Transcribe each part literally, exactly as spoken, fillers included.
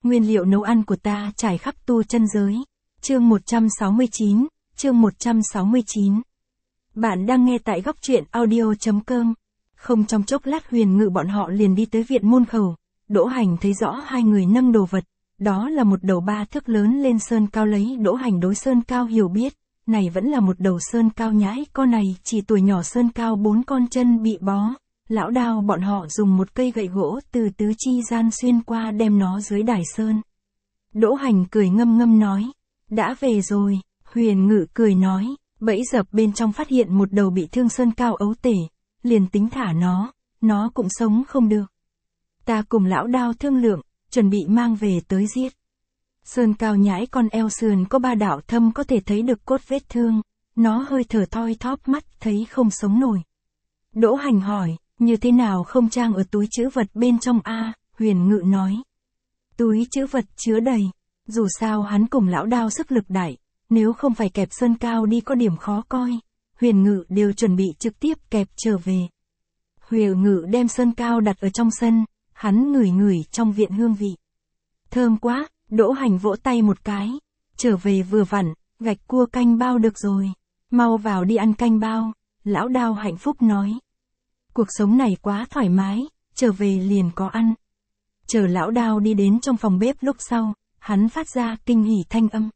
Nguyên liệu nấu ăn của ta trải khắp tu chân giới. Chương một trăm sáu mươi chín, chương một trăm sáu mươi chín. Bạn đang nghe tại góc truyện audio.com. Không trong chốc lát Huyền Ngự bọn họ liền đi tới viện môn khẩu. Đỗ Hành thấy rõ hai người nâng đồ vật. Đó là một đầu ba thước lớn lên sơn cao lấy Đỗ Hành đối sơn cao hiểu biết. Này vẫn là một đầu sơn cao nhãi, con này chỉ tuổi nhỏ sơn cao bốn con chân bị bó. Lão Đao bọn họ dùng một cây gậy gỗ từ tứ chi gian xuyên qua đem nó dưới đài sơn. Đỗ Hành cười ngâm ngâm nói. Đã về rồi, Huyền Ngự cười nói. Bẫy dập bên trong phát hiện một đầu bị thương sơn cao ấu tể. Liền tính thả nó, nó cũng sống không được. Ta cùng Lão Đao thương lượng, chuẩn bị mang về tới giết. Sơn cao nhãi con eo sườn có ba đạo thâm có thể thấy được cốt vết thương. Nó hơi thở thoi thóp mắt thấy không sống nổi. Đỗ Hành hỏi. Như thế nào không trang ở túi trữ vật bên trong a? Huyền Ngự nói. Túi trữ vật chứa đầy. Dù sao hắn cùng Lão Đao sức lực đại. Nếu không phải kẹp sơn cao đi có điểm khó coi. Huyền Ngự đều chuẩn bị trực tiếp kẹp trở về. Huyền Ngự đem sơn cao đặt ở trong sân. Hắn ngửi ngửi trong viện hương vị. Thơm quá, Đỗ Hành vỗ tay một cái. Trở về vừa vặn, gạch cua canh bao được rồi. Mau vào đi ăn canh bao. Lão Đao hạnh phúc nói. Cuộc sống này quá thoải mái, trở về liền có ăn. Chờ Lão Đao đi đến trong phòng bếp lúc sau, hắn phát ra kinh hỉ thanh âm.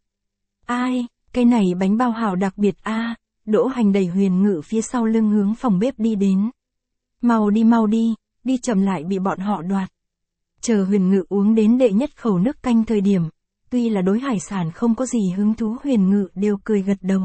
Ai, cái này bánh bao hảo đặc biệt a. À, Đỗ Hành đẩy Huyền Ngự phía sau lưng hướng phòng bếp đi đến. Mau đi mau đi, đi chậm lại bị bọn họ đoạt. Chờ Huyền Ngự uống đến đệ nhất khẩu nước canh thời điểm, tuy là đối hải sản không có gì hứng thú Huyền Ngự đều cười gật đầu.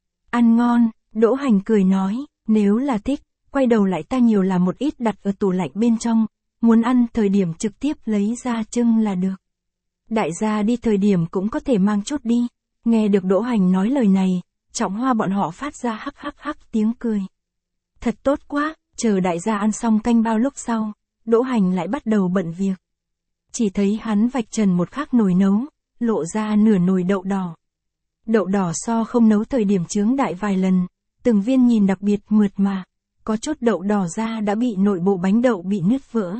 Ăn ngon, Đỗ Hành cười nói, nếu là thích. Quay đầu lại ta nhiều làm một ít đặt ở tủ lạnh bên trong, muốn ăn thời điểm trực tiếp lấy ra trưng là được. Đại gia đi thời điểm cũng có thể mang chút đi. Nghe được Đỗ Hành nói lời này, Trọng Hoa bọn họ phát ra hắc hắc hắc tiếng cười. Thật tốt quá, chờ đại gia ăn xong canh bao lúc sau, Đỗ Hành lại bắt đầu bận việc. Chỉ thấy hắn vạch trần một khắc nồi nấu, lộ ra nửa nồi đậu đỏ. Đậu đỏ so không nấu thời điểm chướng đại vài lần, từng viên nhìn đặc biệt mượt mà. Có chút đậu đỏ ra đã bị nội bộ bánh đậu bị nứt vỡ.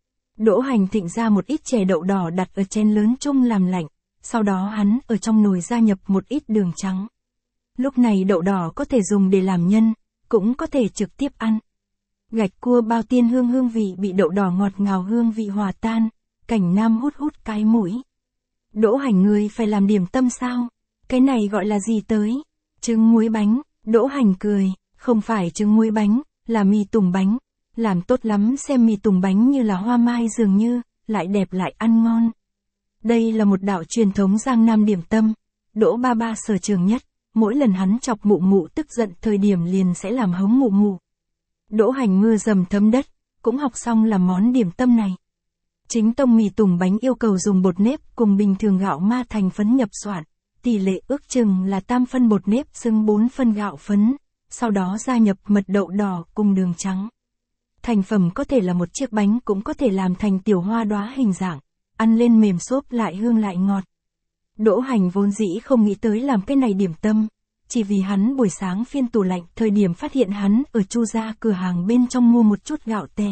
Đỗ Hành thịnh ra một ít chè đậu đỏ đặt ở chén lớn chung làm lạnh, sau đó hắn ở trong nồi gia nhập một ít đường trắng. Lúc này đậu đỏ có thể dùng để làm nhân, cũng có thể trực tiếp ăn. Gạch cua bao tiên hương hương vị bị đậu đỏ ngọt ngào hương vị hòa tan, Cảnh Nam hút hút cái mũi. Đỗ Hành ngươi phải làm điểm tâm sao? Cái này gọi là gì tới? Trứng muối bánh, Đỗ Hành cười, không phải trứng muối bánh. Là mì tùng bánh, làm tốt lắm xem mì tùng bánh như là hoa mai dường như, lại đẹp lại ăn ngon. Đây là một đạo truyền thống Giang Nam điểm tâm, Đỗ ba ba sở trường nhất, mỗi lần hắn chọc mụ mụ tức giận thời điểm liền sẽ làm hống mụ mụ. Đỗ Hành mưa dầm thấm đất, cũng học xong làm món điểm tâm này. Chính tông mì tùng bánh yêu cầu dùng bột nếp cùng bình thường gạo ma thành phấn nhập soạn, tỷ lệ ước chừng là tam phân bột nếp xưng bốn phân gạo phấn. Sau đó gia nhập mật đậu đỏ cùng đường trắng. Thành phẩm có thể là một chiếc bánh cũng có thể làm thành tiểu hoa đóa hình dạng, ăn lên mềm xốp lại hương lại ngọt. Đỗ Hành vốn dĩ không nghĩ tới làm cái này điểm tâm, chỉ vì hắn buổi sáng phiên tủ lạnh thời điểm phát hiện hắn ở Chu gia cửa hàng bên trong mua một chút gạo tẻ.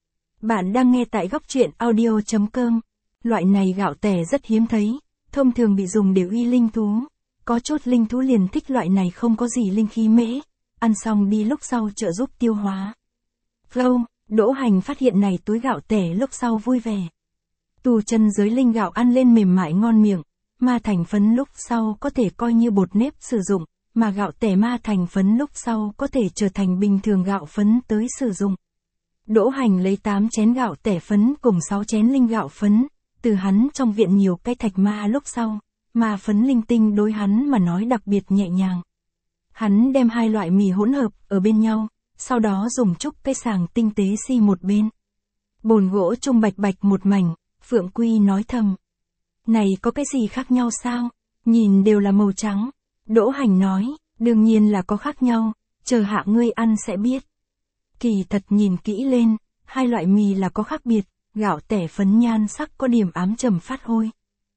Bạn đang nghe tại góc truyện audio.com. Loại này gạo tẻ rất hiếm thấy, thông thường bị dùng để uy linh thú. Có chút linh thú liền thích loại này không có gì linh khí mễ. Ăn xong đi lúc sau trợ giúp tiêu hóa. Flow, Đỗ Hành phát hiện này túi gạo tẻ lúc sau vui vẻ. Tu chân giới linh gạo ăn lên mềm mại ngon miệng, ma thành phấn lúc sau có thể coi như bột nếp sử dụng, mà gạo tẻ ma thành phấn lúc sau có thể trở thành bình thường gạo phấn tới sử dụng. Đỗ Hành lấy tám chén gạo tẻ phấn cùng sáu chén linh gạo phấn, từ hắn trong viện nhiều cái thạch ma lúc sau, ma phấn linh tinh đối hắn mà nói đặc biệt nhẹ nhàng. Hắn đem hai loại mì hỗn hợp ở bên nhau, sau đó dùng chút cái sàng tinh tế xi một bên. Bồn gỗ chung bạch bạch một mảnh, Phượng Quy nói thầm. Này có cái gì khác nhau sao? Nhìn đều là màu trắng. Đỗ Hành nói, đương nhiên là có khác nhau, chờ hạ ngươi ăn sẽ biết. Kỳ thật nhìn kỹ lên, hai loại mì là có khác biệt, gạo tẻ phấn nhan sắc có điểm ám trầm phát hôi.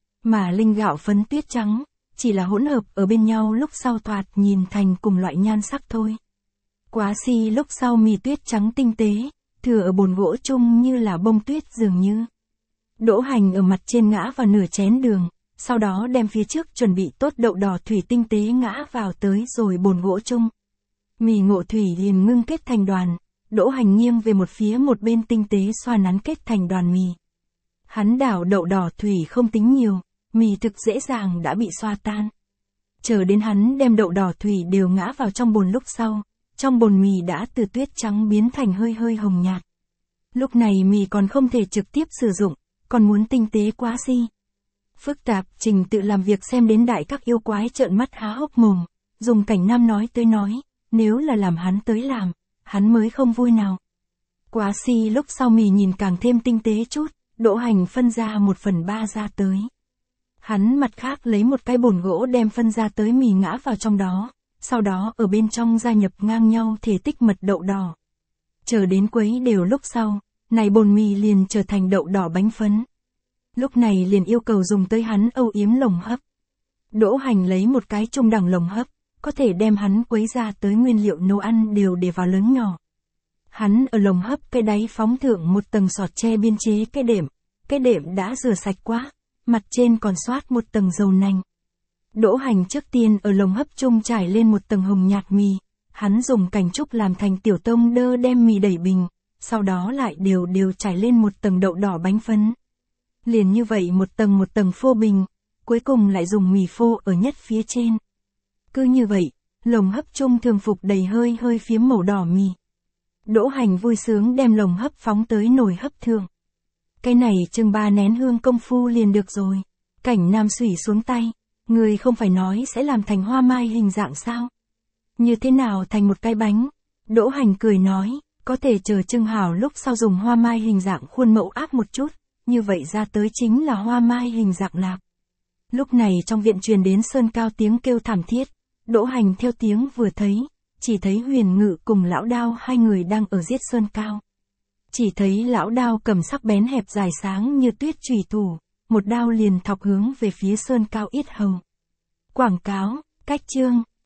Mà linh gạo phấn tuyết trắng, chỉ là hỗn hợp ở bên nhau lúc sau thoạt nhìn thành cùng loại nhan sắc thôi. Quá si lúc sau mì tuyết trắng tinh tế, thừa ở bồn gỗ chung như là bông tuyết dường như. Đỗ Hành ở mặt trên ngã vào nửa chén đường, sau đó đem phía trước chuẩn bị tốt đậu đỏ thủy tinh tế ngã vào tới rồi bồn gỗ chung. Mì ngộ thủy liền ngưng kết thành đoàn, Đỗ Hành nghiêng về một phía một bên tinh tế xoa nắn kết thành đoàn mì. Hắn đảo đậu đỏ thủy không tính nhiều, mì thực dễ dàng đã bị xoa tan. Chờ đến hắn đem đậu đỏ thủy đều ngã vào trong bồn lúc sau, trong bồn mì đã từ tuyết trắng biến thành hơi hơi hồng nhạt. Lúc này mì còn không thể trực tiếp sử dụng, còn muốn tinh tế quá si. Phức tạp, trình tự làm việc xem đến đại các yêu quái trợn mắt há hốc mồm, dùng cảnh nam nói tới nói, nếu là làm hắn tới làm, hắn mới không vui nào. Quá si lúc sau mì nhìn càng thêm tinh tế chút, Đỗ Hành phân ra một phần ba ra tới. Hắn mặt khác lấy một cái bồn gỗ đem phân ra tới mì ngã vào trong đó, sau đó ở bên trong gia nhập ngang nhau thể tích mật đậu đỏ. Chờ đến quấy đều lúc sau, này bồn mì liền trở thành đậu đỏ bánh phấn. Lúc này liền yêu cầu dùng tới hắn âu yếm lồng hấp. Đỗ Hành lấy một cái trung đẳng lồng hấp, có thể đem hắn quấy ra tới nguyên liệu nấu ăn đều để vào lớn nhỏ. Hắn ở lồng hấp cái đáy phóng thượng một tầng sọt tre biên chế cái đệm, cái đệm đã rửa sạch quá, mặt trên còn xoát một tầng dầu nành. Đỗ Hành trước tiên ở lồng hấp chung trải lên một tầng hồng nhạt mì, hắn dùng cành trúc làm thành tiểu tông đơ đem mì đẩy bình, sau đó lại đều đều trải lên một tầng đậu đỏ bánh phấn. Liền như vậy một tầng một tầng phô bình, cuối cùng lại dùng mì phô ở nhất phía trên. Cứ như vậy, lồng hấp chung thường phục đầy hơi hơi phiếm màu đỏ mì. Đỗ Hành vui sướng đem lồng hấp phóng tới nồi hấp thượng. Cái này chừng ba nén hương công phu liền được rồi. Cảnh nam xủy xuống tay, người không phải nói sẽ làm thành hoa mai hình dạng sao? Như thế nào thành một cái bánh? Đỗ Hành cười nói, có thể chờ trưng hảo lúc sau dùng hoa mai hình dạng khuôn mẫu áp một chút, như vậy ra tới chính là hoa mai hình dạng lạp. Lúc này trong viện truyền đến Sơn Cao tiếng kêu thảm thiết, Đỗ Hành theo tiếng vừa thấy, chỉ thấy Huyền Ngự cùng Lão Đao hai người đang ở giết Sơn Cao. Chỉ thấy Lão Đao cầm sắc bén hẹp dài sáng như tuyết chùy thủ, một đao liền thọc hướng về phía Sơn Cao yết hầu. Quảng cáo, cách chương.